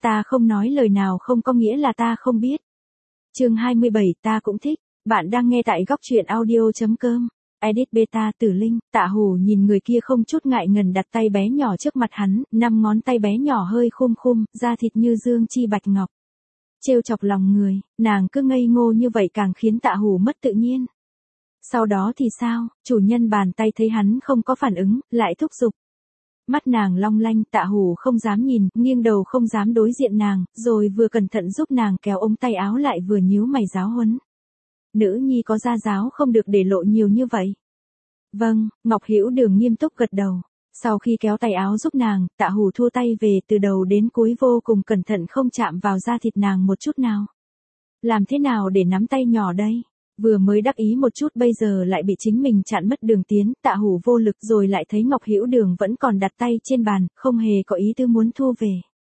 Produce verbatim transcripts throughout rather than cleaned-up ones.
Ta không nói lời nào không có nghĩa là ta không biết. Chương hai mươi bảy, ta cũng thích. Bạn đang nghe tại góc truyện audio chấm com. Edit beta Tử Linh. Tạ Hủ nhìn người kia không chút ngại ngần đặt tay bé nhỏ trước mặt hắn, năm ngón tay bé nhỏ hơi khum khum, da thịt như dương chi bạch ngọc. Trêu chọc lòng người, nàng cứ ngây ngô như vậy càng khiến Tạ Hủ mất tự nhiên. Sau đó thì sao, chủ nhân bàn tay thấy hắn không có phản ứng, lại thúc giục. Mắt nàng long lanh, Tạ Hủ không dám nhìn, nghiêng đầu không dám đối diện nàng, rồi vừa cẩn thận giúp nàng kéo ống tay áo lại vừa nhíu mày giáo huấn. Nữ nhi có gia giáo không được để lộ nhiều như vậy. Vâng, Ngọc Hữu Đường nghiêm túc gật đầu. Sau khi kéo tay áo giúp nàng, Tạ Hủ thua tay về từ đầu đến cuối vô cùng cẩn thận không chạm vào da thịt nàng một chút nào. Làm thế nào để nắm tay nhỏ đây? Vừa mới đắc ý một chút bây giờ lại bị chính mình chặn mất đường tiến, Tạ Hủ vô lực rồi lại thấy Ngọc Hữu Đường vẫn còn đặt tay trên bàn, không hề có ý tư muốn thu về.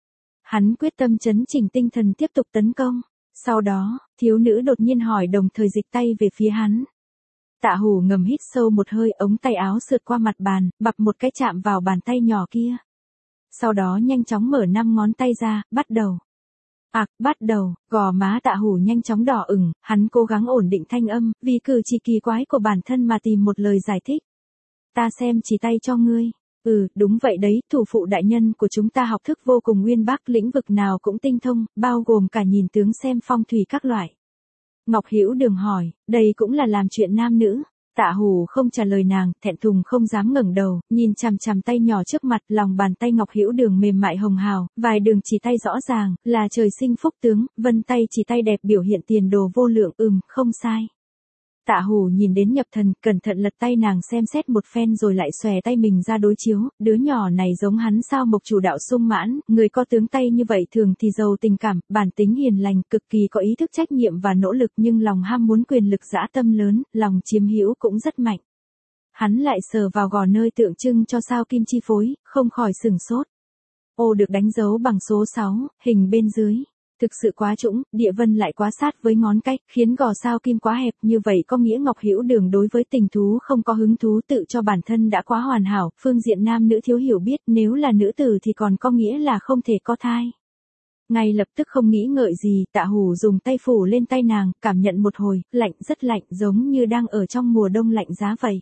Hắn quyết tâm trấn chỉnh tinh thần tiếp tục tấn công. Sau đó, thiếu nữ đột nhiên hỏi đồng thời dịch tay về phía hắn. Tạ Hủ ngầm hít sâu một hơi, ống tay áo sượt qua mặt bàn, bập một cái chạm vào bàn tay nhỏ kia. Sau đó nhanh chóng mở năm ngón tay ra, bắt đầu. Ặc, bắt đầu, gò má Tạ Hủ nhanh chóng đỏ ửng, hắn cố gắng ổn định thanh âm, vì cử chỉ kỳ quái của bản thân mà tìm một lời giải thích. Ta xem chỉ tay cho ngươi. Ừ, đúng vậy đấy, thủ phụ đại nhân của chúng ta học thức vô cùng uyên bác, lĩnh vực nào cũng tinh thông, bao gồm cả nhìn tướng xem phong thủy các loại. Ngọc Hữu Đường hỏi, đây cũng là làm chuyện nam nữ. Tạ Hủ không trả lời nàng, thẹn thùng không dám ngẩng đầu, nhìn chằm chằm tay nhỏ trước mặt, lòng bàn tay Ngọc Hữu Đường mềm mại hồng hào, vài đường chỉ tay rõ ràng, là trời sinh phúc tướng, vân tay chỉ tay đẹp biểu hiện tiền đồ vô lượng, ừm, không sai. Tạ Hủ nhìn đến nhập thần, cẩn thận lật tay nàng xem xét một phen rồi lại xòe tay mình ra đối chiếu, đứa nhỏ này giống hắn sao, Mộc Chủ Đạo sung mãn, người có tướng tay như vậy thường thì giàu tình cảm, bản tính hiền lành, cực kỳ có ý thức trách nhiệm và nỗ lực, nhưng lòng ham muốn quyền lực dã tâm lớn, lòng chiếm hữu cũng rất mạnh. Hắn lại sờ vào gò nơi tượng trưng cho sao kim chi phối, không khỏi sửng sốt. Ô được đánh dấu bằng số sáu, hình bên dưới. Thực sự quá trũng, địa vân lại quá sát với ngón cách, khiến gò sao kim quá hẹp, như vậy có nghĩa Ngọc Hữu Đường đối với tình thú không có hứng thú, tự cho bản thân đã quá hoàn hảo, phương diện nam nữ thiếu hiểu biết, nếu là nữ tử thì còn có nghĩa là không thể có thai. Ngay lập tức không nghĩ ngợi gì, Tạ Hủ dùng tay phủ lên tay nàng, cảm nhận một hồi, lạnh rất lạnh, giống như đang ở trong mùa đông lạnh giá vậy.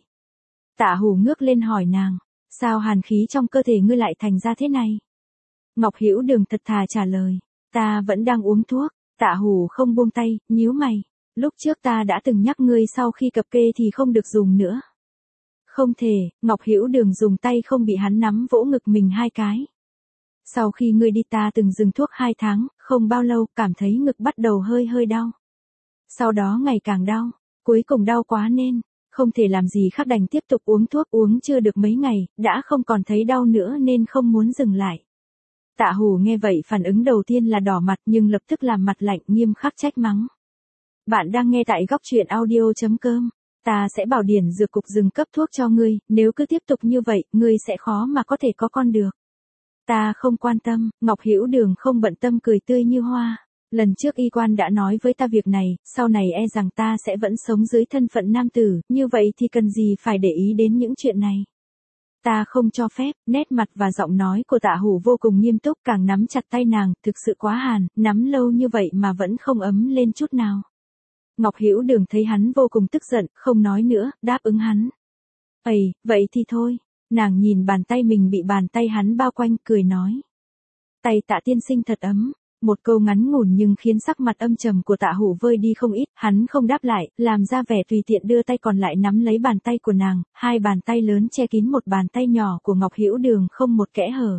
Tạ Hủ ngước lên hỏi nàng, sao hàn khí trong cơ thể ngươi lại thành ra thế này? Ngọc Hữu Đường thật thà trả lời. Ta vẫn đang uống thuốc. Tạ Hủ không buông tay, nhíu mày. Lúc trước ta đã từng nhắc ngươi sau khi cập kê thì không được dùng nữa. Không thể, Ngọc Hữu Đường dùng tay không bị hắn nắm vỗ ngực mình hai cái. Sau khi ngươi đi ta từng dừng thuốc hai tháng, không bao lâu cảm thấy ngực bắt đầu hơi hơi đau. Sau đó ngày càng đau, cuối cùng đau quá nên, không thể làm gì khác đành tiếp tục uống thuốc, uống chưa được mấy ngày, đã không còn thấy đau nữa nên không muốn dừng lại. Tạ Hủ nghe vậy phản ứng đầu tiên là đỏ mặt nhưng lập tức làm mặt lạnh nghiêm khắc trách mắng. Bạn đang nghe tại góc truyện audio chấm com. Ta sẽ bảo điển dược cục dừng cấp thuốc cho ngươi, nếu cứ tiếp tục như vậy, ngươi sẽ khó mà có thể có con được. Ta không quan tâm, Ngọc Hữu Đường không bận tâm cười tươi như hoa. Lần trước y quan đã nói với ta việc này, sau này e rằng ta sẽ vẫn sống dưới thân phận nam tử, như vậy thì cần gì phải để ý đến những chuyện này. Ta không cho phép, nét mặt và giọng nói của Tạ Hủ vô cùng nghiêm túc, càng nắm chặt tay nàng, thực sự quá hàn, nắm lâu như vậy mà vẫn không ấm lên chút nào. Ngọc Hữu Đường thấy hắn vô cùng tức giận, không nói nữa, đáp ứng hắn. Ây, vậy thì thôi. Nàng nhìn bàn tay mình bị bàn tay hắn bao quanh, cười nói. Tay Tạ tiên sinh thật ấm. Một câu ngắn ngủn nhưng khiến sắc mặt âm trầm của Tạ Hủ vơi đi không ít, hắn không đáp lại, làm ra vẻ tùy tiện đưa tay còn lại nắm lấy bàn tay của nàng, hai bàn tay lớn che kín một bàn tay nhỏ của Ngọc Hữu Đường không một kẽ hở.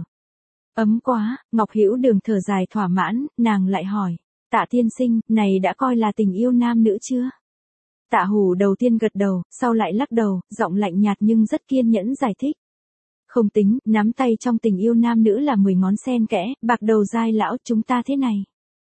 Ấm quá, Ngọc Hữu Đường thở dài thỏa mãn, nàng lại hỏi, Tạ tiên sinh, này đã coi là tình yêu nam nữ chưa? Tạ Hủ đầu tiên gật đầu, sau lại lắc đầu, giọng lạnh nhạt nhưng rất kiên nhẫn giải thích. Không tính, nắm tay trong tình yêu nam nữ là mười ngón sen kẽ, bạc đầu dai lão, chúng ta thế này.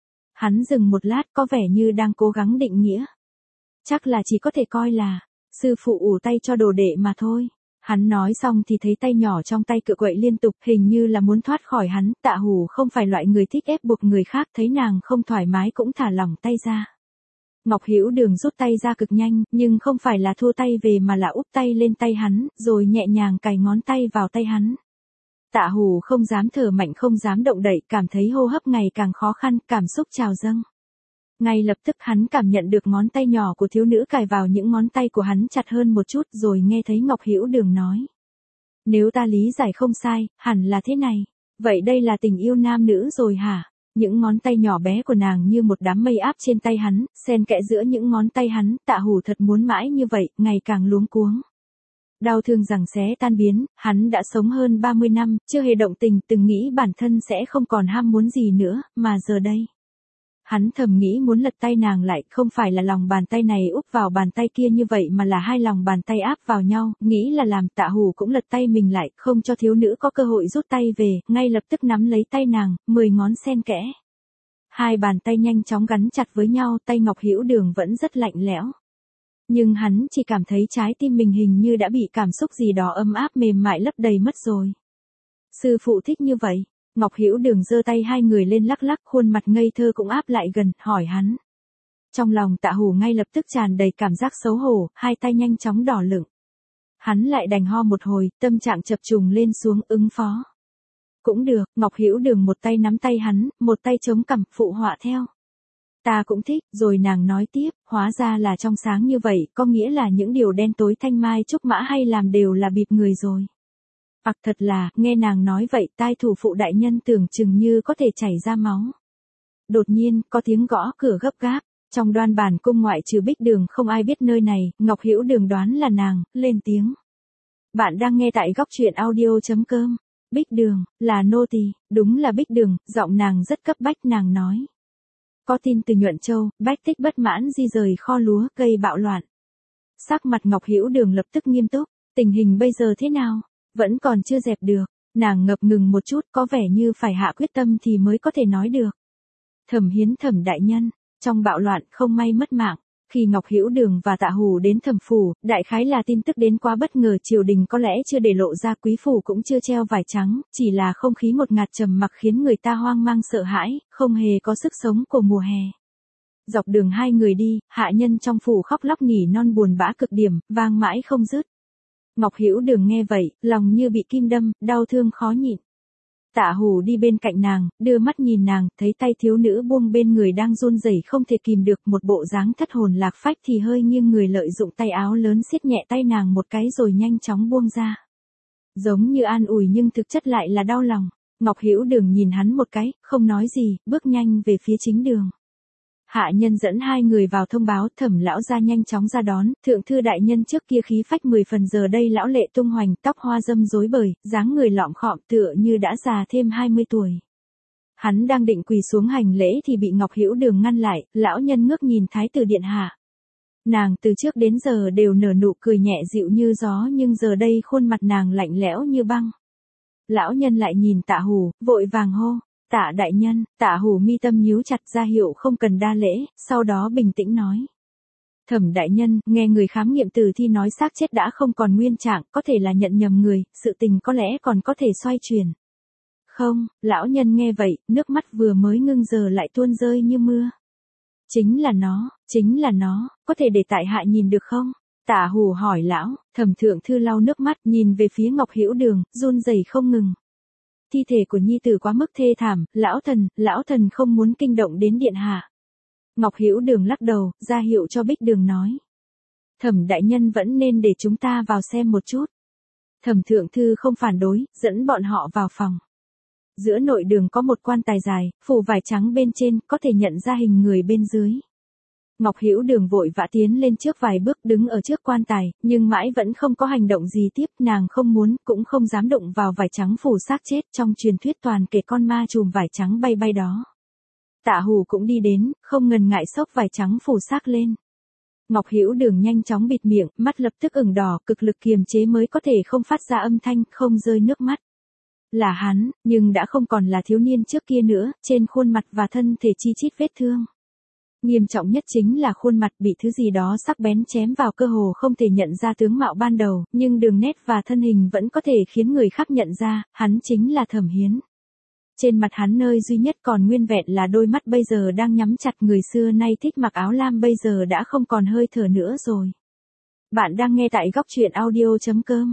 Hắn dừng một lát có vẻ như đang cố gắng định nghĩa. Chắc là chỉ có thể coi là, sư phụ ủ tay cho đồ đệ mà thôi. Hắn nói xong thì thấy tay nhỏ trong tay cựa quậy liên tục, hình như là muốn thoát khỏi hắn. Tạ Hủ không phải loại người thích ép buộc người khác, thấy nàng không thoải mái cũng thả lỏng tay ra. Ngọc Hữu Đường rút tay ra cực nhanh, nhưng không phải là thua tay về mà là úp tay lên tay hắn, rồi nhẹ nhàng cài ngón tay vào tay hắn. Tạ Hủ không dám thở mạnh, không dám động đậy, cảm thấy hô hấp ngày càng khó khăn, cảm xúc trào dâng. Ngay lập tức hắn cảm nhận được ngón tay nhỏ của thiếu nữ cài vào những ngón tay của hắn chặt hơn một chút, rồi nghe thấy Ngọc Hữu Đường nói. Nếu ta lý giải không sai, hẳn là thế này. Vậy đây là tình yêu nam nữ rồi hả? Những ngón tay nhỏ bé của nàng như một đám mây áp trên tay hắn, xen kẽ giữa những ngón tay hắn, Tạ Hủ thật muốn mãi như vậy, ngày càng luống cuống. Đau thương rằng xé tan biến, hắn đã sống hơn ba mươi năm, chưa hề động tình, từng nghĩ bản thân sẽ không còn ham muốn gì nữa, mà giờ đây. Hắn thầm nghĩ muốn lật tay nàng lại, không phải là lòng bàn tay này úp vào bàn tay kia như vậy mà là hai lòng bàn tay áp vào nhau, nghĩ là làm. Tạ Hủ cũng lật tay mình lại, không cho thiếu nữ có cơ hội rút tay về, ngay lập tức nắm lấy tay nàng, mười ngón xen kẽ. Hai bàn tay nhanh chóng gắn chặt với nhau, tay Ngọc Hữu Đường vẫn rất lạnh lẽo. Nhưng hắn chỉ cảm thấy trái tim mình hình như đã bị cảm xúc gì đó ấm áp mềm mại lấp đầy mất rồi. Sư phụ thích như vậy. Ngọc Hữu Đường giơ tay hai người lên lắc lắc, khuôn mặt ngây thơ cũng áp lại gần, hỏi hắn. Trong lòng Tạ Hủ ngay lập tức tràn đầy cảm giác xấu hổ, hai tay nhanh chóng đỏ lửng. Hắn lại đành ho một hồi, tâm trạng chập trùng lên xuống ứng phó. Cũng được, Ngọc Hữu Đường một tay nắm tay hắn, một tay chống cằm, phụ họa theo. Ta cũng thích, rồi nàng nói tiếp, hóa ra là trong sáng như vậy, có nghĩa là những điều đen tối thanh mai trúc mã hay làm đều là bịp người rồi. Ặc thật là, nghe nàng nói vậy, tai thủ phụ đại nhân tưởng chừng như có thể chảy ra máu. Đột nhiên, có tiếng gõ cửa gấp gáp, trong Đoan Bản cung ngoại trừ Bích Đường không ai biết nơi này, Ngọc Hữu Đường đoán là nàng, lên tiếng. Bạn đang nghe tại góc truyện audio chấm com. Bích Đường, là nô tỳ, đúng là Bích Đường, giọng nàng rất cấp bách, nàng nói. Có tin từ Nhuận Châu, Bách Tích bất mãn di rời kho lúa, gây bạo loạn. Sắc mặt Ngọc Hữu Đường lập tức nghiêm túc, tình hình bây giờ thế nào? Vẫn còn chưa dẹp được, nàng ngập ngừng một chút, có vẻ như phải hạ quyết tâm thì mới có thể nói được. Thẩm Hiến Thẩm đại nhân, trong bạo loạn không may mất mạng, khi Ngọc Hữu Đường và Tạ Hủ đến Thẩm phủ, đại khái là tin tức đến quá bất ngờ, triều đình có lẽ chưa để lộ ra, quý phủ cũng chưa treo vải trắng, chỉ là không khí một ngạt trầm mặc khiến người ta hoang mang sợ hãi, không hề có sức sống của mùa hè. Dọc đường hai người đi, hạ nhân trong phủ khóc lóc nỉ non buồn bã cực điểm, vang mãi không dứt. Ngọc Hữu Đường nghe vậy, lòng như bị kim đâm, đau thương khó nhịn. Tạ Hủ đi bên cạnh nàng, đưa mắt nhìn nàng, thấy tay thiếu nữ buông bên người đang run rẩy không thể kìm được, một bộ dáng thất hồn lạc phách, thì hơi nghiêng người lợi dụng tay áo lớn siết nhẹ tay nàng một cái rồi nhanh chóng buông ra. Giống như an ủi nhưng thực chất lại là đau lòng. Ngọc Hữu Đường nhìn hắn một cái, không nói gì, bước nhanh về phía chính đường. Hạ nhân dẫn hai người vào thông báo, Thẩm lão gia nhanh chóng ra đón, thượng thư đại nhân trước kia khí phách mười phần, giờ đây lão lệ tung hoành, tóc hoa dâm rối bời, dáng người lọm khọm tựa như đã già thêm hai mươi tuổi. Hắn đang định quỳ xuống hành lễ thì bị Ngọc Hữu Đường ngăn lại, lão nhân ngước nhìn thái tử điện hạ. Nàng từ trước đến giờ đều nở nụ cười nhẹ dịu như gió, nhưng giờ đây khuôn mặt nàng lạnh lẽo như băng. Lão nhân lại nhìn Tạ Hủ, vội vàng hô. Tạ đại nhân. Tạ Hủ mi tâm nhíu chặt, ra hiệu không cần đa lễ, sau đó bình tĩnh nói. Thẩm đại nhân, nghe người khám nghiệm tử thi nói xác chết đã không còn nguyên trạng, có thể là nhận nhầm người, sự tình có lẽ còn có thể xoay chuyển. Không, lão nhân nghe vậy, nước mắt vừa mới ngưng giờ lại tuôn rơi như mưa. Chính là nó, chính là nó, có thể để tại hạ nhìn được không? Tạ Hủ hỏi lão. Thẩm thượng thư lau nước mắt, nhìn về phía Ngọc Hữu Đường, run rẩy không ngừng. Thi thể của nhi tử quá mức thê thảm, lão thần, lão thần không muốn kinh động đến điện hạ. Ngọc Hữu Đường lắc đầu, ra hiệu cho Bích Đường nói. Thẩm đại nhân vẫn nên để chúng ta vào xem một chút. Thẩm thượng thư không phản đối, dẫn bọn họ vào phòng. Giữa nội đường có một quan tài dài, phủ vải trắng bên trên, có thể nhận ra hình người bên dưới. Ngọc Hữu Đường vội vã tiến lên trước vài bước, đứng ở trước quan tài, nhưng mãi vẫn không có hành động gì tiếp, nàng không muốn, cũng không dám động vào vải trắng phủ xác chết, trong truyền thuyết toàn kể con ma chùm vải trắng bay bay đó. Tạ Hủ cũng đi đến, không ngần ngại xốc vải trắng phủ xác lên. Ngọc Hữu Đường nhanh chóng bịt miệng, mắt lập tức ửng đỏ, cực lực kiềm chế mới có thể không phát ra âm thanh, không rơi nước mắt. Là hắn, nhưng đã không còn là thiếu niên trước kia nữa, trên khuôn mặt và thân thể chi chít vết thương. Nghiêm trọng nhất chính là khuôn mặt bị thứ gì đó sắc bén chém vào, cơ hồ không thể nhận ra tướng mạo ban đầu, nhưng đường nét và thân hình vẫn có thể khiến người khác nhận ra, hắn chính là Thẩm Hiến. Trên mặt hắn nơi duy nhất còn nguyên vẹn là đôi mắt bây giờ đang nhắm chặt, người xưa nay thích mặc áo lam bây giờ đã không còn hơi thở nữa rồi. Bạn đang nghe tại góc truyện audio chấm com.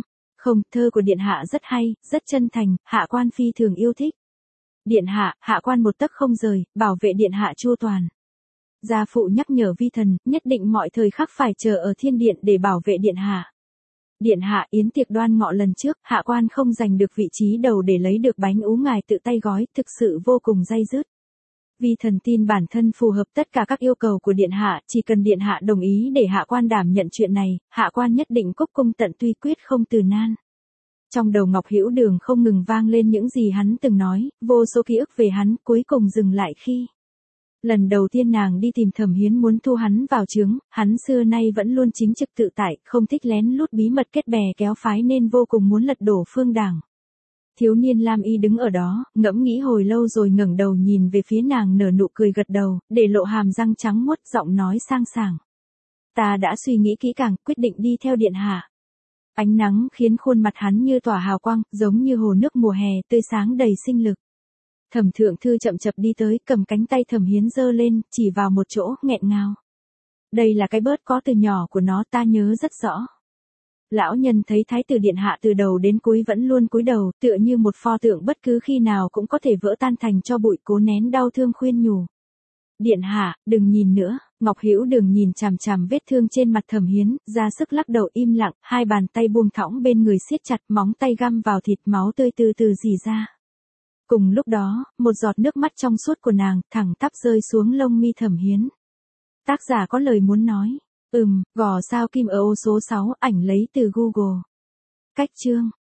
Không, thơ của điện hạ rất hay, rất chân thành, hạ quan phi thường yêu thích. Điện hạ, hạ quan một tấc không rời, bảo vệ điện hạ chu toàn. Gia phụ nhắc nhở vi thần, nhất định mọi thời khắc phải chờ ở thiên điện để bảo vệ điện hạ. Điện hạ, yến tiệc đoan ngọ lần trước, hạ quan không giành được vị trí đầu để lấy được bánh ú ngài tự tay gói, thực sự vô cùng day dứt. Vi thần tin bản thân phù hợp tất cả các yêu cầu của điện hạ, chỉ cần điện hạ đồng ý để hạ quan đảm nhận chuyện này, hạ quan nhất định cúc cung tận tụy quyết không từ nan. Trong đầu Ngọc Hữu Đường không ngừng vang lên những gì hắn từng nói, vô số ký ức về hắn, cuối cùng dừng lại khi lần đầu tiên nàng đi tìm Thẩm Hiến muốn thu hắn vào trướng, hắn xưa nay vẫn luôn chính trực tự tại, không thích lén lút bí mật kết bè kéo phái nên vô cùng muốn lật đổ Phương Đảng. Thiếu niên Lam Y đứng ở đó, ngẫm nghĩ hồi lâu rồi ngẩng đầu nhìn về phía nàng nở nụ cười gật đầu, để lộ hàm răng trắng muốt, giọng nói sang sảng. Ta đã suy nghĩ kỹ càng, quyết định đi theo điện hạ. Ánh nắng khiến khuôn mặt hắn như tỏa hào quang, giống như hồ nước mùa hè, tươi sáng đầy sinh lực. Thẩm Thượng Thư chậm chậm đi tới, cầm cánh tay Thẩm Hiến giơ lên, chỉ vào một chỗ, nghẹn ngào. Đây là cái bớt có từ nhỏ của nó, ta nhớ rất rõ. Lão nhân thấy Thái tử điện hạ từ đầu đến cuối vẫn luôn cúi đầu, tựa như một pho tượng bất cứ khi nào cũng có thể vỡ tan thành tro bụi, cố nén đau thương khuyên nhủ. Điện hạ, đừng nhìn nữa. Ngọc Hữu Đường nhìn chằm chằm vết thương trên mặt Thẩm Hiến, ra sức lắc đầu im lặng, hai bàn tay buông thõng bên người siết chặt, móng tay găm vào thịt, máu tươi từ từ rỉ ra. Cùng lúc đó, một giọt nước mắt trong suốt của nàng, thẳng tắp rơi xuống lông mi Thẩm Hiến. Tác giả có lời muốn nói. Ừm, gò sao kim ở ô số sáu, ảnh lấy từ Google. Cách chương.